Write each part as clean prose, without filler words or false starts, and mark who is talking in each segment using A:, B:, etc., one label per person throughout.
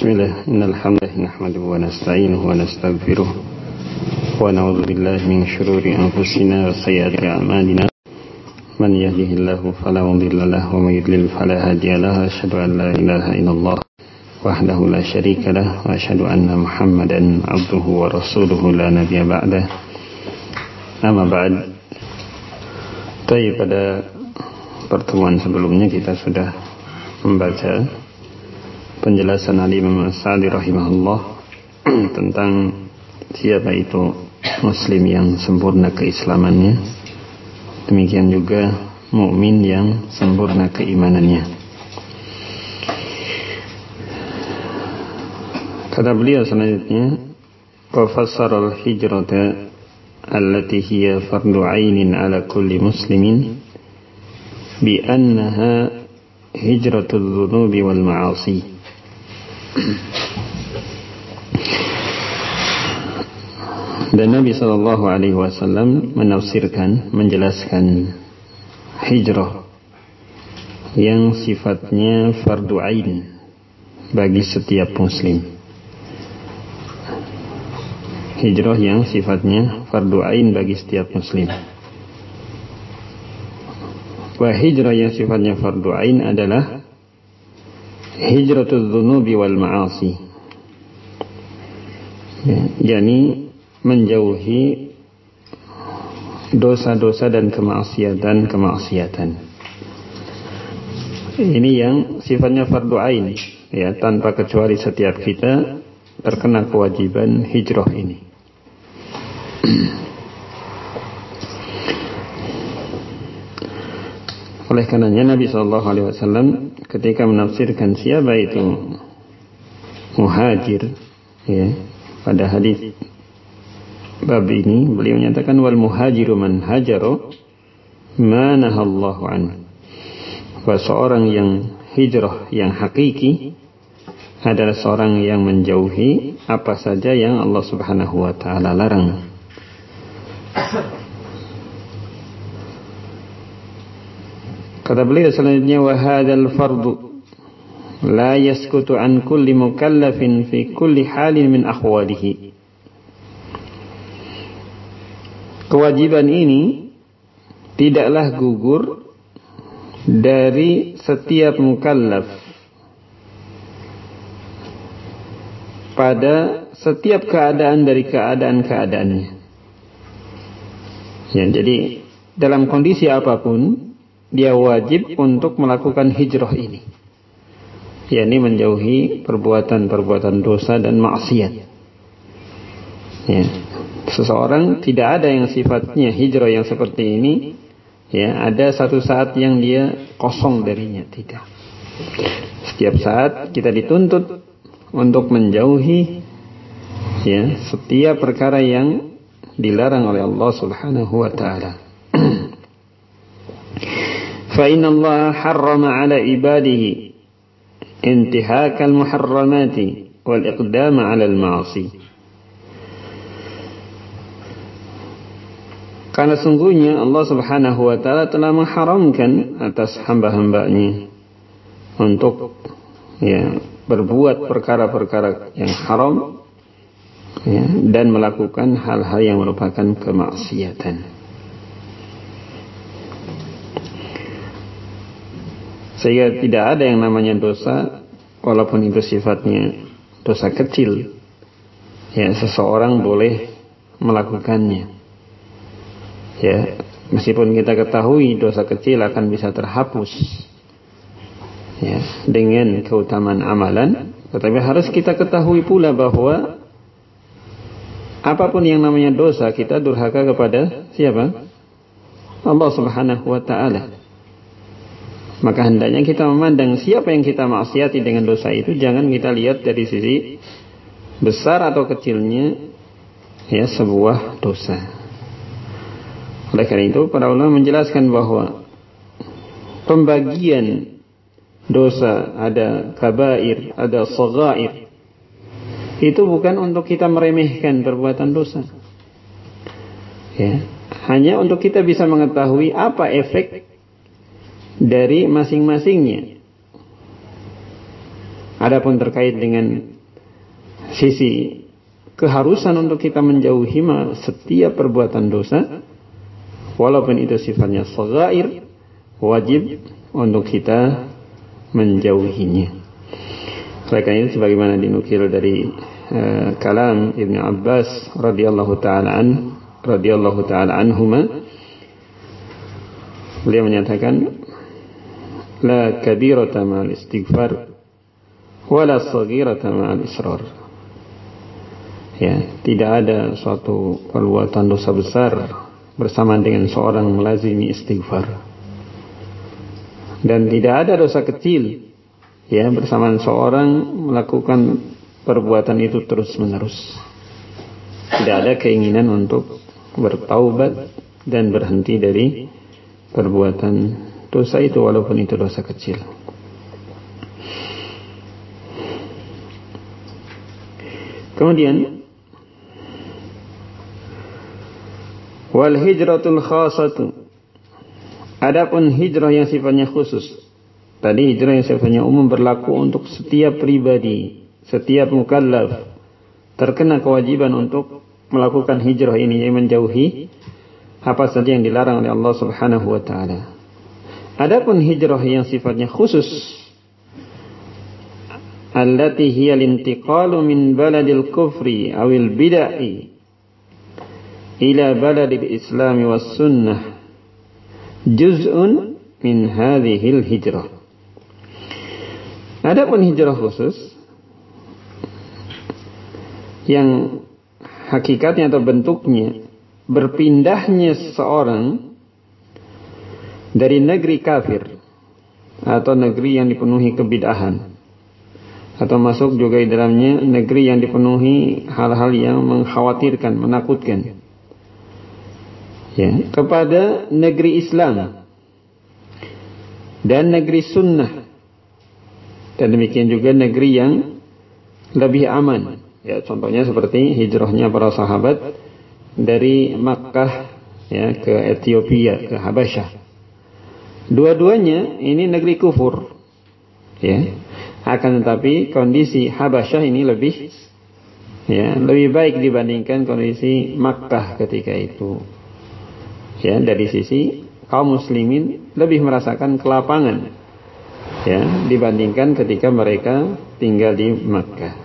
A: Bismillah, innal hamdalillah nahmaduhu wa nasta'inuhu wa nastaghfiruh wa na'udzu billahi min shururi anfusina wa sayyiati a'malina. Man yahdihillahu fala mudilla lahu wa may yudlil fala hadiya lahu. Asyhadu an la ilaha illallah wahdahu la syarika lahu wa asyhadu anna Muhammadan abduhu wa rasuluhu la nabiyya ba'dah. Amma ba'd. Pada pertemuan sebelumnya kita sudah membaca penjelasan Al-Imam As-Sa'di rahimahullah tentang siapa itu muslim yang sempurna keislamannya, demikian juga mukmin yang sempurna keimanannya. Kata beliau selanjutnya, wa fassara al-hijrata allati hiya fardu 'ainin 'ala kulli muslimin bi annaha hijratul dhunubi wal ma'asi. Dan Nabi SAW menafsirkan, menjelaskan hijrah yang sifatnya fardu ain bagi setiap muslim. Hijrah yang sifatnya fardu ain bagi setiap muslim. Wa hijrah yang sifatnya fardu ain adalah hijratul dzunubi wal ma'asi, yakni menjauhi dosa-dosa dan kemaksiatan. Ini yang sifatnya fardu ain, ya, tanpa kecuali setiap kita terkena kewajiban hijrah ini. Oleh karenanya Nabi SAW ketika menafsirkan siapa itu muhajir, ya, pada hadis bab ini beliau menyatakan wal muhajiru man hajara ma nahallahu anhu. Bahwa seorang yang hijrah yang hakiki adalah seorang yang menjauhi apa saja yang Allah Subhanahu wa taala larang. Kata beliau selanjutnya, wa hadzal fardu la yaskutu an kulli mukallafin fi kulli halin min ahwalihi. Kewajiban ini tidaklah gugur dari setiap mukallaf pada setiap keadaan dari keadaan-keadaannya. Ya, jadi dalam kondisi apapun dia wajib untuk melakukan hijrah ini, yakni menjauhi perbuatan-perbuatan dosa dan maksiat. Ya, seseorang tidak ada yang sifatnya hijrah yang seperti ini, ya, ada satu saat yang dia kosong darinya, tidak. Setiap saat kita dituntut untuk menjauhi, ya, setiap perkara yang dilarang oleh Allah Subhanahu wa taala. Fa inna Allah harrama 'ala ibadihi intihakal muharramati wal iqdama 'ala al-ma'asi. Karena sungguhnya Allah Subhanahu wa taala telah mengharamkan atas hamba-hambanya untuk, ya, berbuat perkara-perkara yang haram, ya, dan melakukan hal-hal yang merupakan kemaksiatan. Sehingga tidak ada yang namanya dosa, walaupun itu sifatnya dosa kecil, ya, seseorang boleh melakukannya. Ya, meskipun kita ketahui dosa kecil akan bisa terhapus, ya, dengan keutamaan amalan, tetapi harus kita ketahui pula bahwa apapun yang namanya dosa, kita durhaka kepada siapa? Allah Subhanahu wa taala. Maka hendaknya kita memandang siapa yang kita maksiati dengan dosa itu, jangan kita lihat dari sisi besar atau kecilnya, ya, sebuah dosa. Oleh karena itu para ulama menjelaskan bahwa pembagian dosa ada kabair, ada shaghair, itu bukan untuk kita meremehkan perbuatan dosa, ya, hanya untuk kita bisa mengetahui apa efek dari masing-masingnya. Adapun terkait dengan sisi keharusan untuk kita menjauhi setiap perbuatan dosa, walaupun itu sifatnya shaghair, wajib untuk kita menjauhinya. Oleh karena itu, sebagaimana dinukil dari kalam Ibnu Abbas radhiyallahu taala anhuma, beliau menyatakan, la kabirata ma'al istighfar wala saghirata ma'al israr. Ya, tidak ada suatu perbuatan dosa besar bersama dengan seorang melazimi istighfar, dan tidak ada dosa kecil ya bersamaan seorang melakukan perbuatan itu terus menerus. Tidak ada keinginan untuk bertaubat dan berhenti dari perbuatan dosa itu, walaupun itu dosa kecil. Kemudian wal hijratul khasatu, adapun hijrah yang sifatnya khusus. Tadi hijrah yang sifatnya umum berlaku untuk setiap pribadi, setiap mukallaf terkena kewajiban untuk melakukan hijrah ini, yang menjauhi apa saja yang dilarang oleh Allah Subhanahu wa taala. Adapun hijrah yang sifatnya khusus, allati hiya al-intiqalu min baladil kufri awil bid'ah ila baladil islam was sunnah, juz'un min hadhil hijrah. Adapun hijrah khusus yang hakikatnya atau bentuknya berpindahnya seseorang dari negeri kafir atau negeri yang dipenuhi kebid'ahan, atau masuk juga di dalamnya negeri yang dipenuhi hal-hal yang mengkhawatirkan, menakutkan, ya, kepada negeri Islam dan negeri sunnah, dan demikian juga negeri yang lebih aman. Ya, contohnya seperti hijrahnya para sahabat dari Makkah ya ke Ethiopia, ke Habasyah. Dua-duanya ini negeri kufur. Ya. Akan tetapi kondisi Habasyah ini lebih baik dibandingkan kondisi Makkah ketika itu. Ya, dari sisi kaum muslimin lebih merasakan kelapangan ya dibandingkan ketika mereka tinggal di Makkah.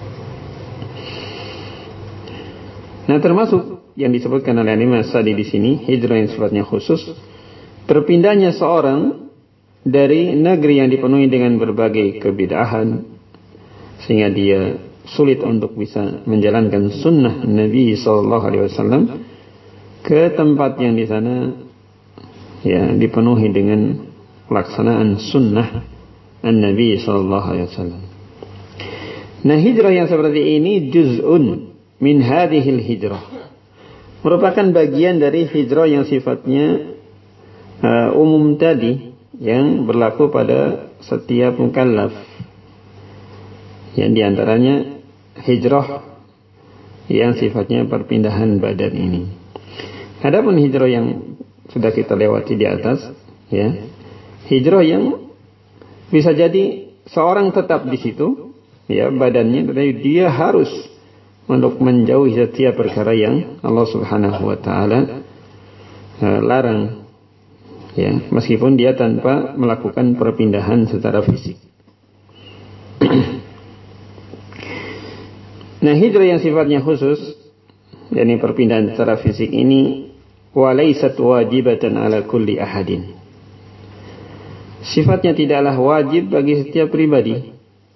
A: Nah, termasuk yang disebutkan oleh Imam As-Sadi di sini, hijrah yang sifatnya khusus, berpindahnya seorang dari negeri yang dipenuhi dengan berbagai kebid'ahan sehingga dia sulit untuk bisa menjalankan sunnah Nabi SAW ke tempat yang di sana ya dipenuhi dengan pelaksanaan sunnah Nabi SAW. Nah, hijrah yang seperti ini juz'un min hadhil hijrah, merupakan bagian dari hijrah yang sifatnya umum tadi, yang berlaku pada setiap mukallaf. Yang diantaranya hijrah yang sifatnya perpindahan badan ini. Adapun hijrah yang sudah kita lewati di atas, ya, hijrah yang bisa jadi seorang tetap di situ, ya, badannya, tetapi dia harus untuk menjauhi setiap perkara yang Allah Subhanahu wa taala larang, ya, meskipun dia tanpa melakukan perpindahan secara fisik. Nah, hijrah yang sifatnya khusus, yakni perpindahan secara fisik ini, walaysat wajibatan ala kulli ahadin, sifatnya tidaklah wajib bagi setiap pribadi.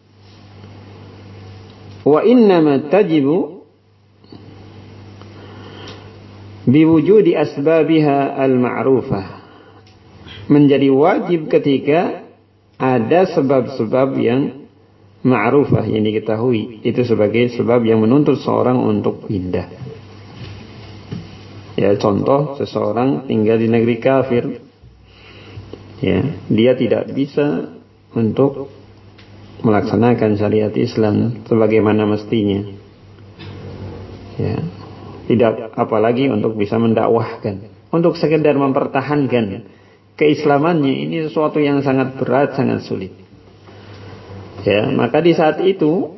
A: Wa innama tajibu biwujudi asbabiha al-ma'rufah, menjadi wajib ketika ada sebab-sebab yang ma'rufah, yang diketahui itu sebagai sebab yang menuntut seorang untuk pindah. Ya, contoh, seseorang tinggal di negeri kafir, ya, dia tidak bisa untuk melaksanakan syariat Islam sebagaimana mestinya. Ya, tidak apalagi untuk bisa mendakwahkan, untuk sekedar mempertahankan keislamannya, ini sesuatu yang sangat berat, sangat sulit. Ya, maka di saat itu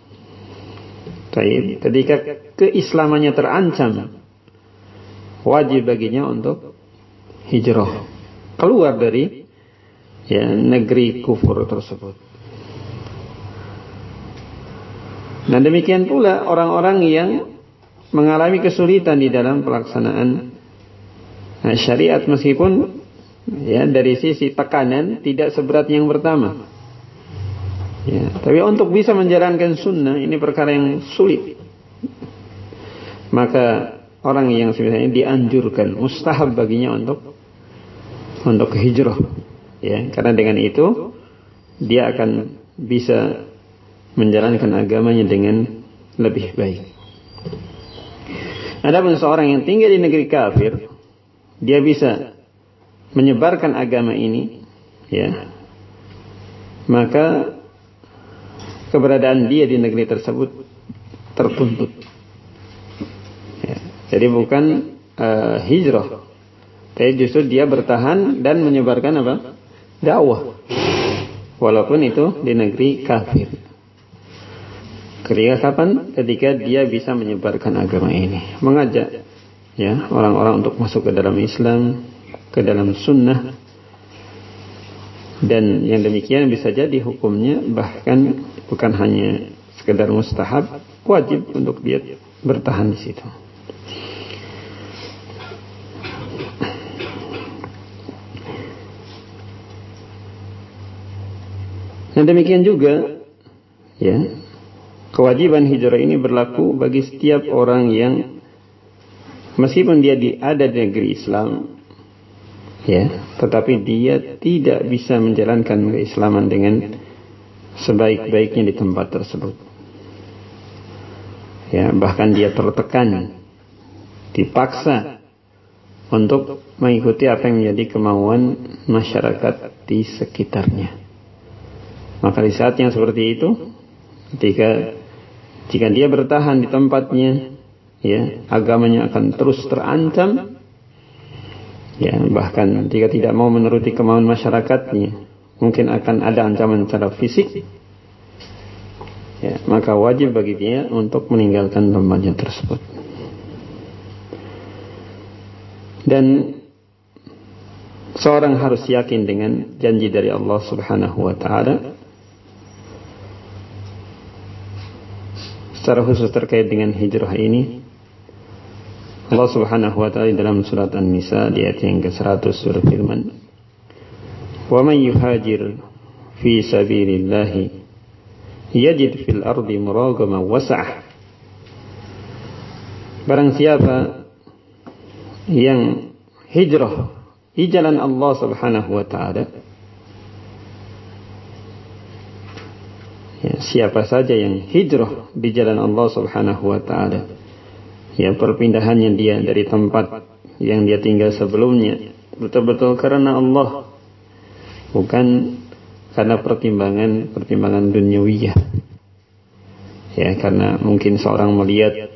A: ketika keislamannya terancam, wajib baginya untuk hijrah keluar dari negeri kufur tersebut. Dan demikian pula orang-orang yang mengalami kesulitan di dalam pelaksanaan syariat, meskipun dari sisi tekanan tidak seberat yang pertama. Tapi untuk bisa menjalankan sunnah ini perkara yang sulit. Maka orang yang sebenarnya dianjurkan, mustahab baginya untuk hijrah. Karena dengan itu dia akan bisa menjalankan agamanya dengan lebih baik. Adapun seorang yang tinggal di negeri kafir, dia bisa menyebarkan agama ini, maka keberadaan dia di negeri tersebut tertuntut. Jadi bukan hijrah, tapi justru dia bertahan dan menyebarkan dakwah, walaupun itu di negeri kafir. Ketika kapan? Ketika dia bisa menyebarkan agama ini, mengajak orang-orang untuk masuk ke dalam Islam, ke dalam sunnah. Dan yang demikian bisa jadi hukumnya bahkan bukan hanya sekedar mustahab, wajib untuk dia bertahan di situ. Dan demikian juga kewajiban hijrah ini berlaku bagi setiap orang yang meskipun dia ada di negeri Islam, tetapi dia tidak bisa menjalankan keislaman dengan sebaik-baiknya di tempat tersebut. Bahkan dia tertekan, dipaksa untuk mengikuti apa yang menjadi kemauan masyarakat di sekitarnya. Maka di saat yang seperti itu, jika dia bertahan di tempatnya, agamanya akan terus terancam. Bahkan jika tidak mau menuruti kemauan masyarakatnya, mungkin akan ada ancaman secara fisik. Maka wajib bagi dia untuk meninggalkan tempatnya tersebut. Dan seorang harus yakin dengan janji dari Allah Subhanahu wa taala secara khusus terkait dengan hijrah ini. Allah Subhanahu wa taala dalam surat An-Nisa di ayat yang ke-100 berfirman, "Wa man yuhajir fi sabilillah yajid fil ardi muragaman was'ah." Barang siapa yang hijrah di jalan Allah Subhanahu wa taala, siapa saja yang hijrah di jalan Allah Subhanahu wa taala, perpindahannya dia dari tempat yang dia tinggal sebelumnya betul-betul karena Allah, bukan karena pertimbangan duniawiyah. Karena mungkin seorang melihat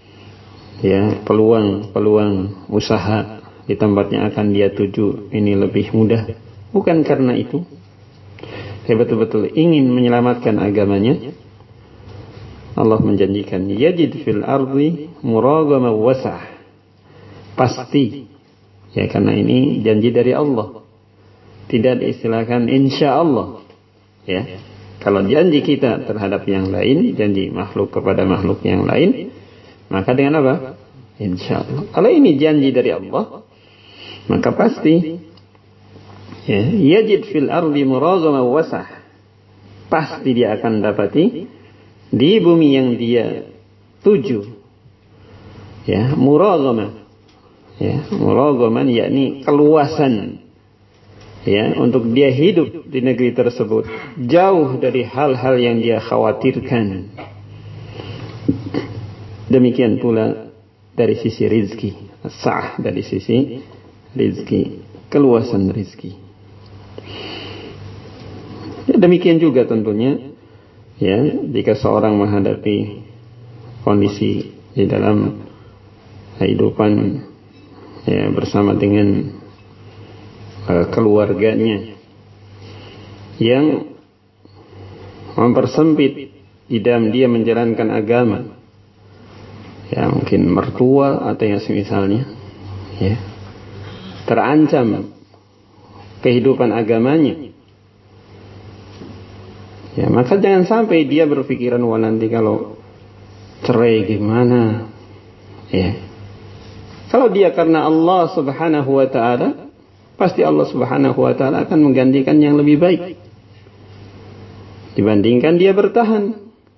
A: peluang usaha di tempatnya akan dia tuju ini lebih mudah, bukan karena itu. Betul-betul ingin menyelamatkan agamanya, Allah menjanjikan yajid fil ardi muragaman was'ah. Pasti, karena ini janji dari Allah, tidak diistilahkan insyaallah. Kalau janji kita terhadap yang lain, janji makhluk kepada makhluk yang lain, maka dengan apa? Insyaallah. Kalau ini janji dari Allah, maka pasti yajid fil ardi muragaman was'ah. Pasti dia akan dapati di bumi yang dia tuju, muragaman, muragaman yakni keluasan, untuk dia hidup di negeri tersebut, jauh dari hal-hal yang dia khawatirkan. Demikian pula dari sisi rizki, sah dari sisi rizki, keluasan rizki. Demikian juga tentunya jika seorang menghadapi kondisi di dalam kehidupan bersama dengan keluarganya yang mempersempit di dalam dia menjalankan agama, ya mungkin mertua atau yang semisalnya, ya, terancam kehidupan agamanya, ya maka jangan sampai dia berpikiran wah nanti kalau cerai gimana, ya. Kalau dia karena Allah Subhanahu wa taala, pasti Allah Subhanahu wa taala akan menggantikan yang lebih baik dibandingkan dia bertahan.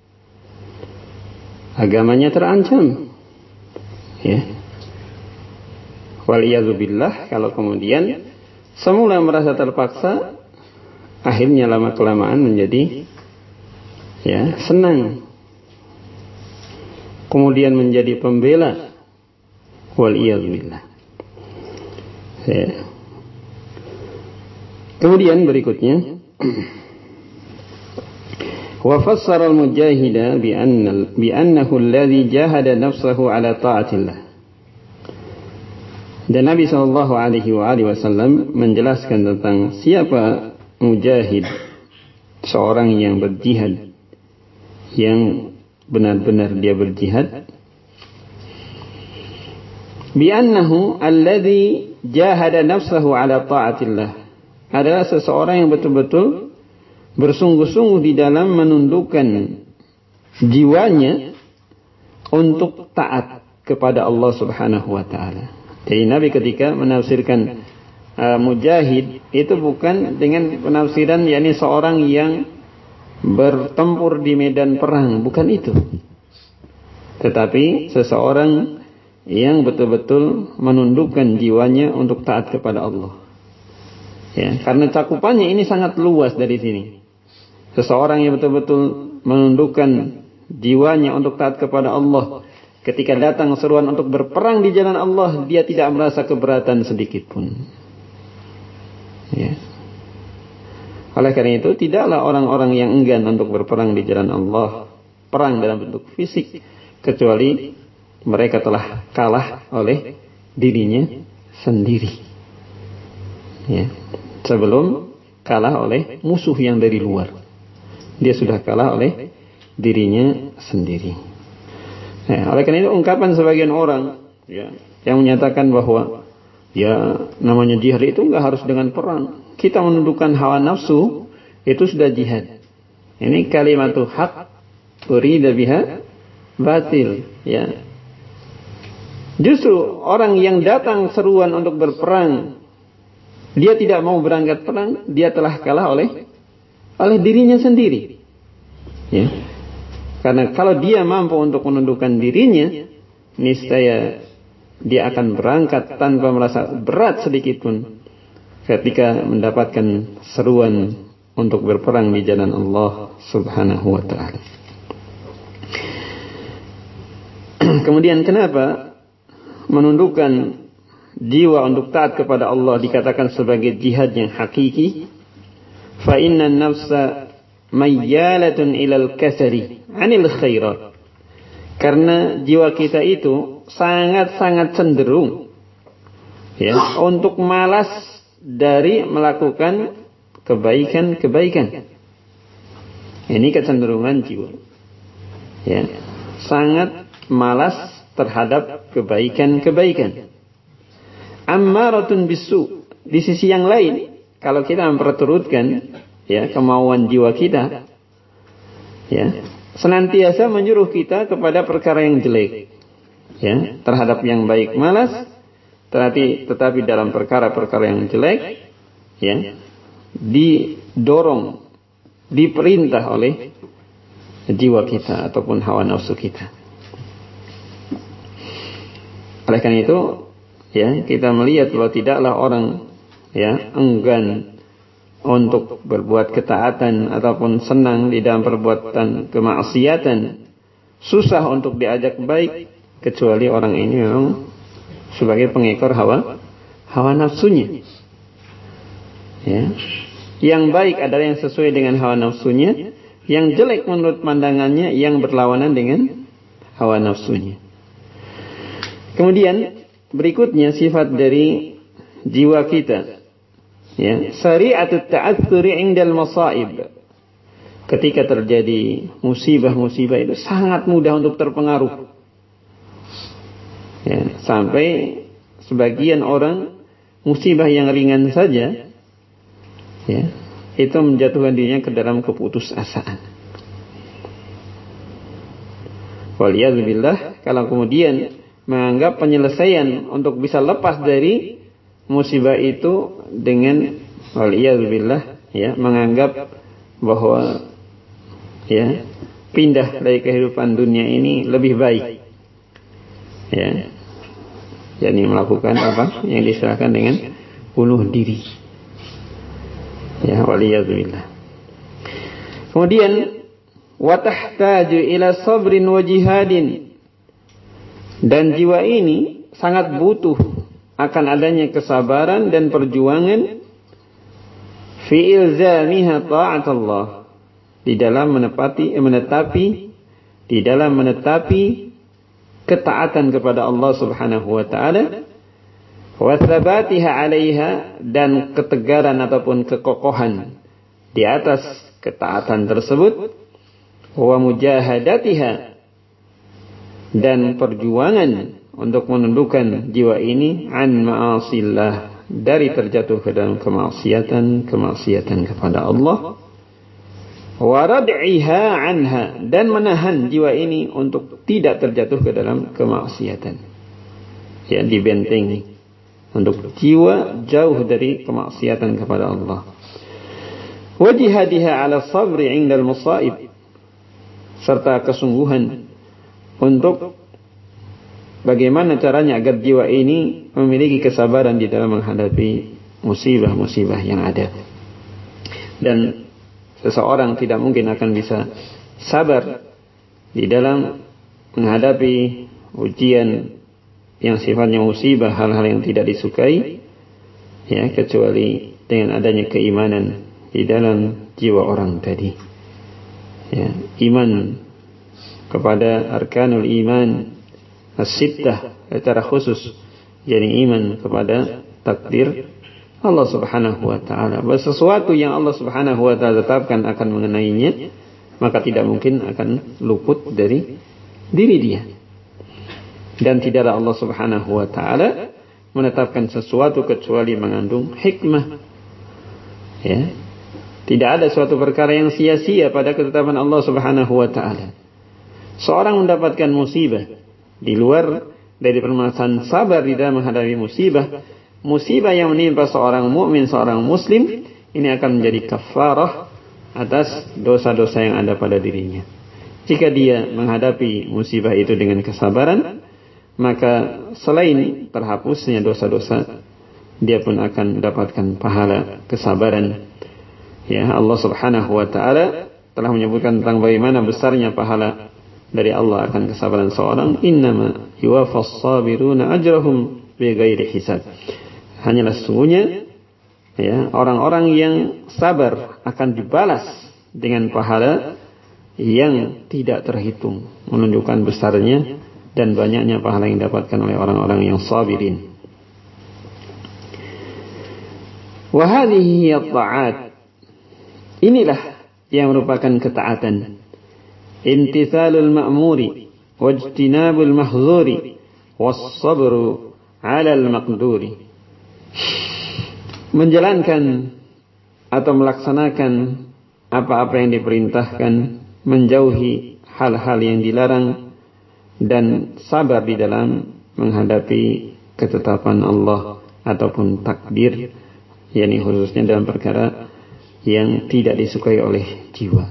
A: Agamanya terancam, ya. Waliyadzubillah, kalau kemudian semula merasa terpaksa, akhirnya lama kelamaan menjadi, ya, senang, kemudian menjadi pembela. Waliyadzubillah, ya. Kemudian berikutnya, wa fassara al-mujahida bi annahu alladhi jahada nafsahu ala ta'atillah. Dan Nabi sallallahu alaihi wasallam menjelaskan tentang siapa mujahid, seorang yang berjihad, yang benar-benar dia berjihad. Bi annahu alladhi jahada nafsahu ala ta'atillah, adalah seseorang yang betul-betul bersungguh-sungguh di dalam menundukkan jiwanya untuk taat kepada Allah Subhanahu wa taala. Jadi Nabi ketika menafsirkan mujahid itu bukan dengan penafsiran yakni seorang yang bertempur di medan perang, bukan itu. Tetapi seseorang yang betul-betul menundukkan jiwanya untuk taat kepada Allah. Ya, karena cakupannya ini sangat luas dari sini. Seseorang yang betul-betul menundukkan jiwanya untuk taat kepada Allah, ketika datang seruan untuk berperang di jalan Allah, dia tidak merasa keberatan sedikit pun. Ya. Oleh karena itu, tidaklah orang-orang yang enggan untuk berperang di jalan Allah, perang dalam bentuk fisik, kecuali mereka telah kalah oleh dirinya sendiri, ya. Sebelum kalah oleh musuh yang dari luar, dia sudah kalah oleh dirinya sendiri. Ya, oleh karena itu ungkapan sebagian orang, ya, yang menyatakan bahwa ya namanya jihad itu enggak harus dengan perang, kita menundukkan hawa nafsu itu sudah jihad. Ini kalimatu haq urida biha batil, ya. Justru orang yang datang seruan untuk berperang, dia tidak mau berangkat perang, dia telah kalah oleh dirinya sendiri. Ya. Karena kalau dia mampu untuk menundukkan dirinya, niscaya dia akan berangkat tanpa merasa berat sedikit pun ketika mendapatkan seruan untuk berperang di jalan Allah Subhanahu wa taala. Kemudian kenapa menundukkan jiwa untuk taat kepada Allah dikatakan sebagai jihad yang hakiki? Fa inna an-nafsa mayyalatun ilal kasari 'anil khairat. Karena jiwa kita itu sangat-sangat cenderung, ya, untuk malas dari melakukan kebaikan-kebaikan. Ini kecenderungan jiwa, ya, sangat malas terhadap kebaikan-kebaikan. Ammaratun bisu. Di sisi yang lain, kalau kita memperturutkan, ya, kemauan jiwa kita, ya, senantiasa menyuruh kita kepada perkara yang jelek, ya, terhadap yang baik malas, tetapi dalam perkara-perkara yang jelek, ya, didorong, diperintah oleh jiwa kita ataupun hawa nafsu kita. Oleh karena itu, ya, kita melihat bahwa tidaklah orang, ya, enggan untuk berbuat ketaatan ataupun senang di dalam perbuatan kemaksiatan, susah untuk diajak baik, kecuali orang ini memang sebagai pengekor hawa nafsunya. Ya. Yang baik adalah yang sesuai dengan hawa nafsunya, yang jelek menurut pandangannya yang berlawanan dengan hawa nafsunya. Kemudian berikutnya sifat dari jiwa kita, ya, sari'atut ta'atsuri 'indal masaib. ketika terjadi musibah-musibah itu sangat mudah untuk terpengaruh. Ya, sampai sebagian orang musibah yang ringan saja, ya, itu menjatuhkan dirinya ke dalam keputusasaan. Waliyadzubillah, kalau kemudian menganggap penyelesaian untuk bisa lepas dari musibah itu dengan waliyadzubillah, ya, menganggap bahwa, ya, pindah dari kehidupan dunia ini lebih baik, ya, yakni melakukan apa yang diistilahkan dengan bunuh diri, ya, waliyadzubillah. Kemudian wa tahtaju ila sabrin wa jihadin, dan jiwa ini sangat butuh akan adanya kesabaran dan perjuangan fi ilzamiha ta'at Allah, di dalam menetapi ketaatan kepada Allah Subhanahu wa taala, wa tsabatiha 'alaiha, dan ketegaran ataupun kekokohan di atas ketaatan tersebut, wa mujahadatiha, dan perjuangan untuk menundukkan jiwa ini an ma'asillah, dari terjatuh ke dalam kemaksiatan kepada Allah, wa rad'iha anha, dan menahan jiwa ini untuk tidak terjatuh ke dalam kemaksiatan, ya, dibentengi untuk jiwa jauh dari kemaksiatan kepada Allah. Wa jihadiha 'ala sabri 'inda al-masaib, serta kesungguhan untuk bagaimana caranya agar jiwa ini memiliki kesabaran di dalam menghadapi musibah-musibah yang ada. Dan seseorang tidak mungkin akan bisa sabar di dalam menghadapi ujian yang sifatnya musibah, hal-hal yang tidak disukai, ya, kecuali dengan adanya keimanan di dalam jiwa orang tadi, ya, iman kepada arkanul iman as-sittah secara khusus, yakni iman kepada takdir Allah Subhanahu wa taala, bahwa sesuatu yang Allah Subhanahu wa taala tetapkan akan mengenainya, maka tidak mungkin akan luput dari diri dia. Dan tidaklah Allah Subhanahu wa taala menetapkan sesuatu kecuali mengandung hikmah, ya. Tidak ada suatu perkara yang sia-sia pada ketetapan Allah Subhanahu wa taala. Seorang mendapatkan musibah di luar dari permasalahan sabar di dalam menghadapi musibah yang menimpa seorang mukmin, seorang muslim, ini akan menjadi kafarah atas dosa-dosa yang ada pada dirinya. Jika dia menghadapi musibah itu dengan kesabaran, maka selain terhapusnya dosa-dosa, dia pun akan mendapatkan pahala kesabaran. Ya, Allah Subhanahu wa taala telah menyebutkan tentang bagaimana besarnya pahala dari Allah akan kesabaran seorang. Innama yuwaffas sabiruna ajrahum bighairi hisab. Hanyalah sesungguhnya, ya, orang-orang yang sabar akan dibalas dengan pahala yang tidak terhitung, menunjukkan besarnya dan banyaknya pahala yang didapatkan oleh orang-orang yang sabirin. Wa hadhihi at-ta'at, inilah yang merupakan ketaatan. Imtithalul ma'muri wajtinabul mahzuri was-sabru 'alal maqduri. Menjalankan atau melaksanakan apa-apa yang diperintahkan, menjauhi hal-hal yang dilarang, dan sabar di dalam menghadapi ketetapan Allah ataupun takdir, yakni khususnya dalam perkara yang tidak disukai oleh jiwa.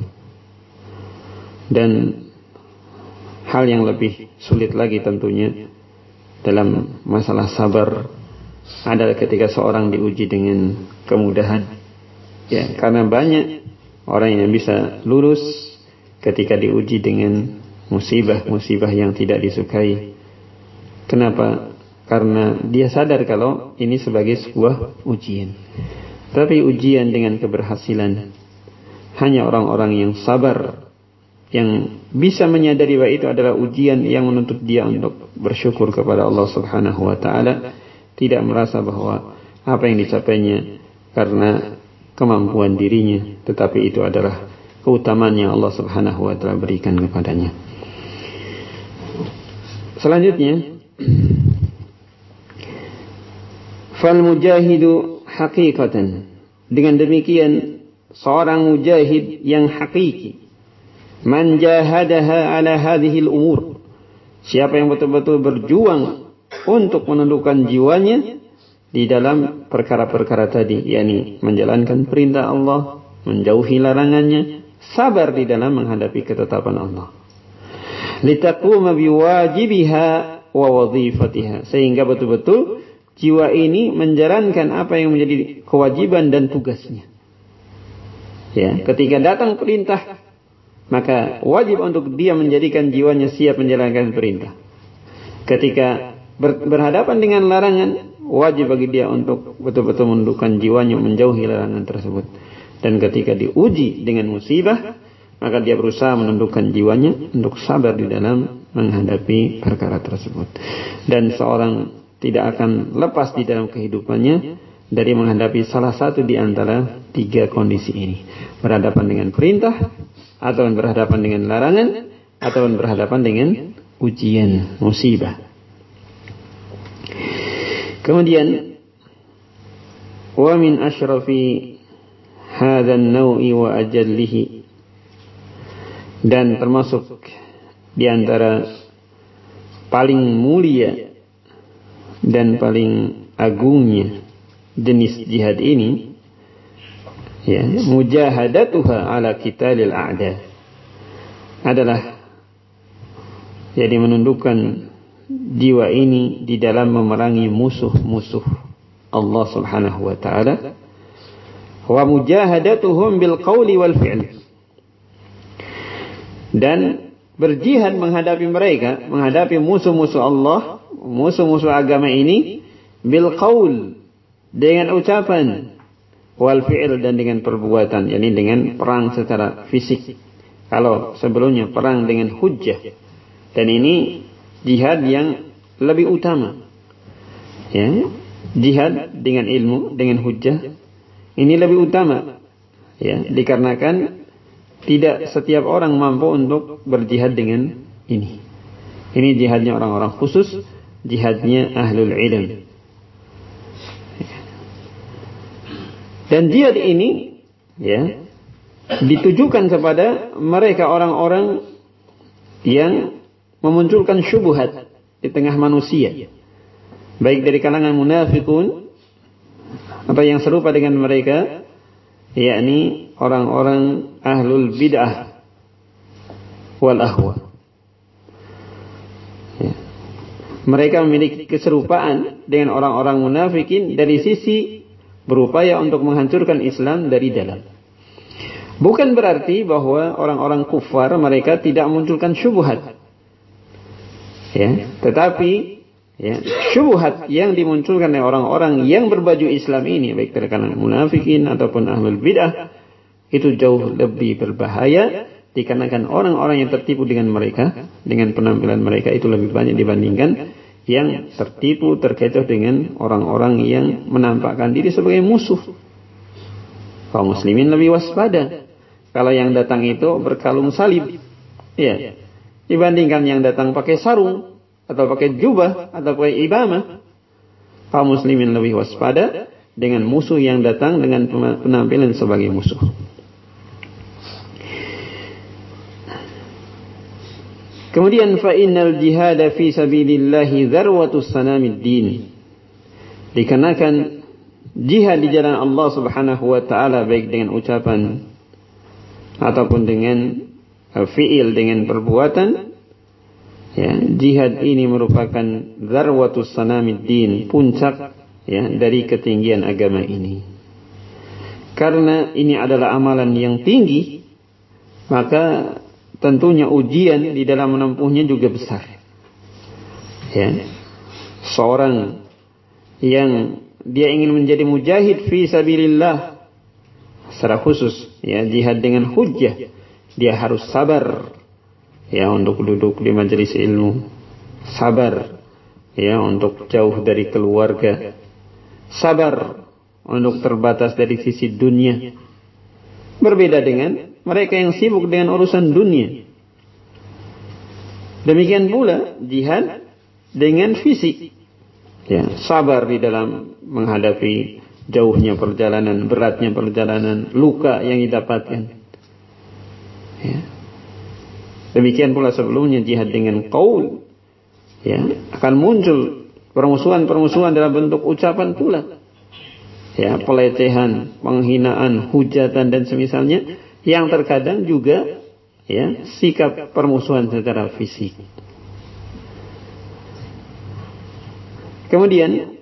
A: Dan hal yang lebih sulit lagi tentunya dalam masalah sabar adalah ketika seorang diuji dengan kemudahan, ya, karena banyak orang yang bisa lulus ketika diuji dengan musibah-musibah yang tidak disukai. Kenapa? Karena dia sadar kalau ini sebagai sebuah ujian. Tapi ujian dengan keberhasilan hanya orang-orang yang sabar yang bisa menyadari bahwa itu adalah ujian yang menuntut dia untuk bersyukur kepada Allah Subhanahu wa taala, tidak merasa bahwa apa yang dicapainya karena kemampuan dirinya, tetapi itu adalah keutamaan yang Allah Subhanahu wa taala berikan kepadanya. Selanjutnya, fal mujahidu haqiqatan, dengan demikian seorang mujahid yang hakiki, man jahadaha ala hadhil umur, siapa yang betul-betul berjuang untuk menundukkan jiwanya di dalam perkara-perkara tadi, yakni menjalankan perintah Allah, menjauhi larangannya, sabar di dalam menghadapi ketetapan Allah. Litaquma biwajibiha wa wadhifatiha, sehingga betul-betul jiwa ini menjalankan apa yang menjadi kewajiban dan tugasnya. Ya, ketika datang perintah, maka wajib untuk dia menjadikan jiwanya siap menjalankan perintah. Ketika berhadapan dengan larangan, wajib bagi dia untuk betul-betul menundukkan jiwanya menjauhi larangan tersebut. Dan ketika diuji dengan musibah, maka dia berusaha menundukkan jiwanya untuk sabar di dalam menghadapi perkara tersebut. Dan seorang tidak akan lepas di dalam kehidupannya dari menghadapi salah satu di antara tiga kondisi ini. Berhadapan dengan perintah, atau berhadapan dengan larangan, atau berhadapan dengan ujian, musibah. Kemudian, wa min asyrafi hadzal naw'i wa ajallihi, dan termasuk di antara paling mulia dan paling agungnya jenis jihad ini, ya, mujahadatuha ala qitalil a'da, adalah jadi menundukkan jiwa ini di dalam memerangi musuh-musuh Allah Subhanahu wa taala, wa mujahadatuhum bil qawli wal fi'l, dan berjihad menghadapi mereka, menghadapi musuh-musuh Allah, musuh-musuh agama ini, bil qaul, dengan ucapan, wal fi'l, dan dengan perbuatan, yakni dengan perang secara fisik. Kalau sebelumnya perang dengan hujjah, dan ini jihad yang lebih utama, ya, jihad dengan ilmu, dengan hujjah, ini lebih utama, ya, dikarenakan tidak setiap orang mampu untuk berjihad dengan ini. Ini jihadnya orang-orang khusus, jihadnya ahlul ilm. Dan jihad ini, ya, ditujukan kepada mereka orang-orang yang memunculkan syubhat di tengah manusia, baik dari kalangan munafikun atau yang serupa dengan mereka, yakni orang-orang ahlul bid'ah wal ahwa. Ya. Mereka memiliki keserupaan dengan orang-orang munafikin dari sisi berupaya untuk menghancurkan Islam dari dalam. Bukan berarti bahwa orang-orang kufar mereka tidak memunculkan syubhat, ya, tetapi, ya, syubhat yang dimunculkan oleh orang-orang yang berbaju Islam ini, baik dari kalangan munafikin ataupun ahlul bid'ah, itu jauh lebih berbahaya, dikarenakan orang-orang yang tertipu dengan mereka, dengan penampilan mereka itu lebih banyak dibandingkan yang tertipu, terkecoh dengan orang-orang yang menampakkan diri sebagai musuh. Kaum muslimin lebih waspada kalau yang datang itu berkalung salib, ya, dibandingkan yang datang pakai sarung atau pakai jubah atau pakai imamah. Kaum muslimin lebih waspada dengan musuh yang datang dengan penampilan sebagai musuh. Kemudian fa innal jihad fi sabilillahi dzarwatus sanamid din. Dikarenakan jihad di jalan Allah Subhanahu wa taala, baik dengan ucapan ataupun dengan fi'il, dengan perbuatan, ya, jihad ini merupakan dzarwatus sanamid din, puncak, ya, dari ketinggian agama ini. Karena ini adalah amalan yang tinggi, maka tentunya ujian di dalam menempuhnya juga besar. Ya. Seorang yang dia ingin menjadi mujahid fi sabilillah secara khusus, ya, jihad dengan hujjah, dia harus sabar, ya, untuk duduk di majelis ilmu, sabar, ya, untuk jauh dari keluarga, sabar untuk terbatas dari sisi dunia. Berbeda dengan mereka yang sibuk dengan urusan dunia. Demikian pula jihad dengan fisik. Ya, sabar di dalam menghadapi jauhnya perjalanan, beratnya perjalanan, luka yang didapatkan. Ya. Demikian pula sebelumnya jihad dengan qaul. Ya, akan muncul permusuhan-permusuhan dalam bentuk ucapan pula. Ya, pelecehan, penghinaan, hujatan dan semisalnya, yang terkadang juga ya sikap permusuhan secara fisik. Kemudian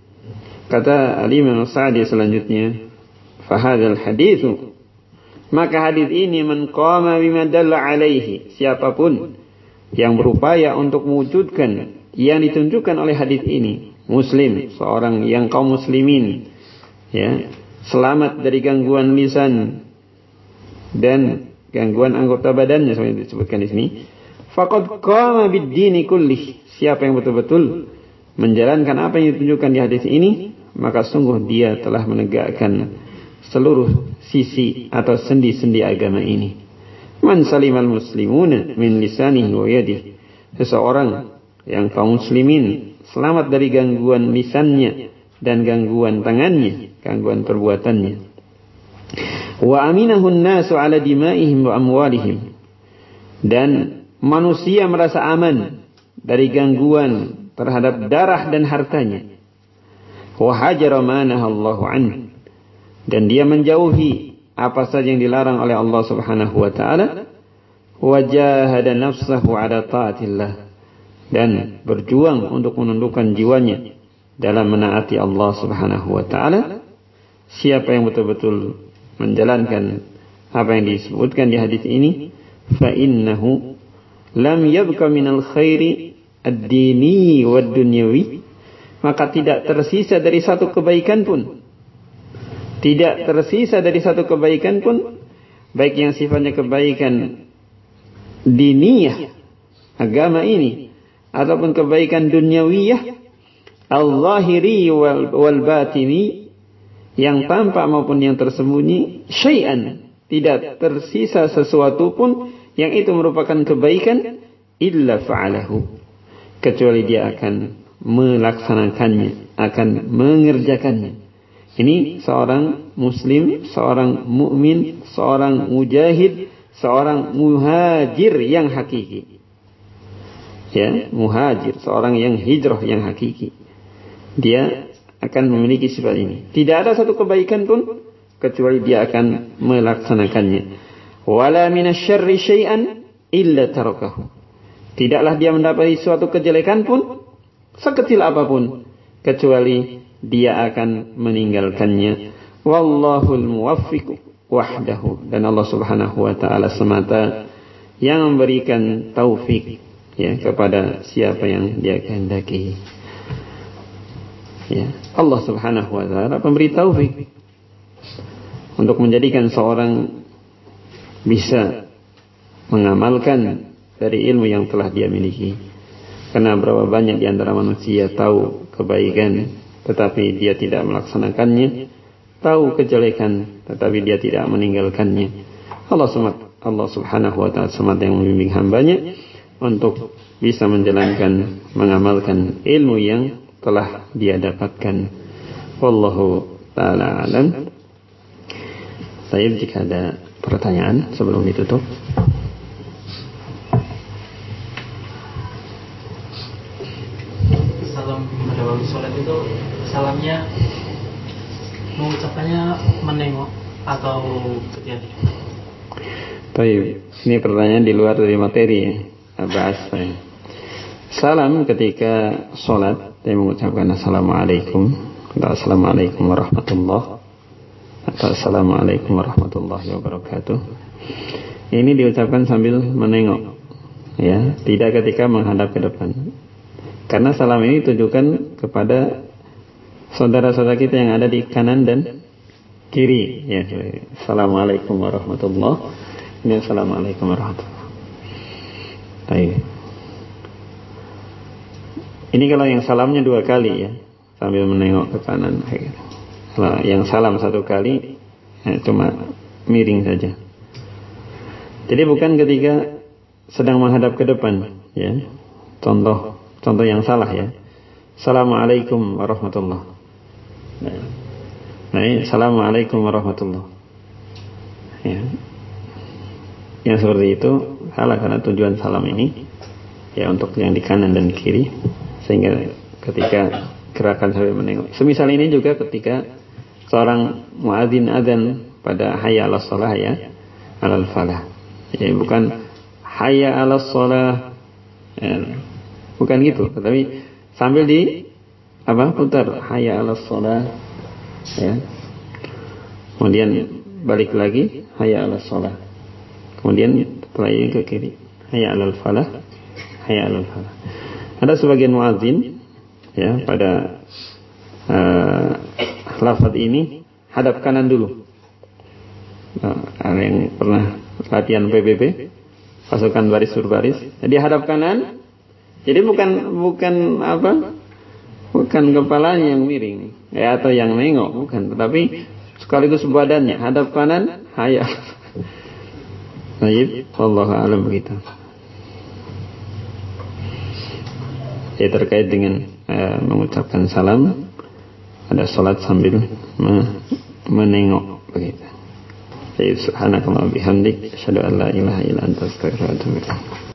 A: kata Al-Imam Sa'di selanjutnya, fahadzal haditsu, maka hadis ini man qama bima dalla alaihi, siapapun yang berupaya untuk mewujudkan yang ditunjukkan oleh hadis ini, muslim, seorang yang kaum muslimin, ya, selamat dari gangguan lisan dan gangguan anggota badannya seperti disebutkan di sini, faqad qama bid-dini kullih, siapa yang betul-betul menjalankan apa yang ditunjukkan di hadis ini, maka sungguh dia telah menegakkan seluruh sisi atau sendi-sendi agama ini. Man salimal muslimuna min lisanihi wa yadihi, seseorang yang kaum muslimin selamat dari gangguan lisannya dan gangguan tangannya, gangguan perbuatannya. Wa aminahun nasu ala dimaihim wa amwalihim, dan manusia merasa aman dari gangguan terhadap darah dan hartanya. Wa hajara ma nahallahu anhu, dan dia menjauhi apa saja yang dilarang oleh Allah Subhanahu wa taala. Wa jahada nafsahu ala taatillah, dan berjuang untuk menundukkan jiwanya dalam menaati Allah Subhanahu wa taala. Siapa yang betul-betul menjalankan apa yang disebutkan di hadis ini, fa innahu lam yabqa minal khairi ad-dini wad dunyawi, maka tidak tersisa dari satu kebaikan pun. Tidak tersisa dari satu kebaikan pun, baik yang sifatnya kebaikan diniyah, agama ini, ataupun kebaikan dunyawiyah, al-zahiri wal batini, yang tampak maupun yang tersembunyi, syai'an, tidak tersisa sesuatu pun yang itu merupakan kebaikan, illa fa'alahu, kecuali dia akan melaksanakannya, akan mengerjakannya. Ini seorang muslim, seorang mukmin, seorang mujahid, seorang muhajir yang hakiki. Ya, muhajir, seorang yang hijrah yang hakiki. Dia akan memiliki sifat ini. Tidak ada satu kebaikan pun kecuali dia akan melaksanakannya. Wala minasyarri syai'an illa tarakahu, tidaklah dia mendapati suatu kejelekan pun sekecil apapun kecuali dia akan meninggalkannya. Wallahul muwaffiq wahdahu, dan Allah Subhanahu wa taala semata yang memberikan taufik ya kepada siapa yang dia kehendaki. Ya, Allah Subhanahu wa taala pemberi taufik untuk menjadikan seorang bisa mengamalkan dari ilmu yang telah dia miliki. Karena berapa banyak di antara manusia tahu kebaikan tetapi dia tidak melaksanakannya, tahu kejelekan tetapi dia tidak meninggalkannya. Allah Subhanahu wa taala semata yang membimbing hambanya untuk bisa menjalankan, mengamalkan ilmu yang telah dia dapatkan. Wallahu ta'ala alam. Saya jika ada pertanyaan sebelum ditutup.
B: Salam pada waktu sholat itu, salamnya mengucapkannya menengok atau ketika tidur?
A: Baik, ini pertanyaan di luar dari materi ya. Bahas saya. Salam ketika sholat, saya mengucapkan assalamualaikum, atau assalamualaikum warahmatullahi, atau assalamualaikum warahmatullahi wabarakatuh. Ini diucapkan sambil menengok, ya, tidak ketika menghadap ke depan. Karena salam ini ditujukan kepada saudara-saudara kita yang ada di kanan dan kiri. Ya, assalamualaikum warahmatullahi. Ini assalamualaikum warahmatullahi. Baik. Ini kalau yang salamnya 2 kali ya, sambil menengok ke kanan. Kalau yang salam 1 kali, ya, cuma miring saja. Jadi bukan ketika sedang menghadap ke depan, ya. Contoh yang salah ya. Assalamualaikum warahmatullahi. Nah, Assalamualaikum warahmatullahi. Ya. Yang seperti itu salah karena tujuan salam ini ya untuk yang di kanan dan kiri, sehingga ketika gerakan sambil menengok. Semisal ini juga ketika seorang muadzin adzan pada hayya 'alas shalah ya 'alal falah. Ya, bukan hayya 'alas shalah. Ya, bukan gitu, tapi sambil putar hayya 'alas shalah ya. Kemudian balik lagi hayya 'alas shalah. Kemudian setelah ini ke kiri hayya 'alal falah, hayya 'alal falah. Ada sebagian muadzin ya pada lafaz ini hadap kanan dulu. Ada yang pernah latihan PBB, pasukan baris berbaris. Jadi hadap kanan. Jadi bukan kepalanya yang miring ya atau yang nengok, bukan, tetapi sekaligus badannya hadap kanan hayya. Baik, wallahu a'lam begitu. Ya, terkait dengan mengucapkan salam ada salat sambil menengok begitu. Subhanakallah bihamdik asyhadu an la ilaha illa anta astaghfiruka wa atubu ilaik.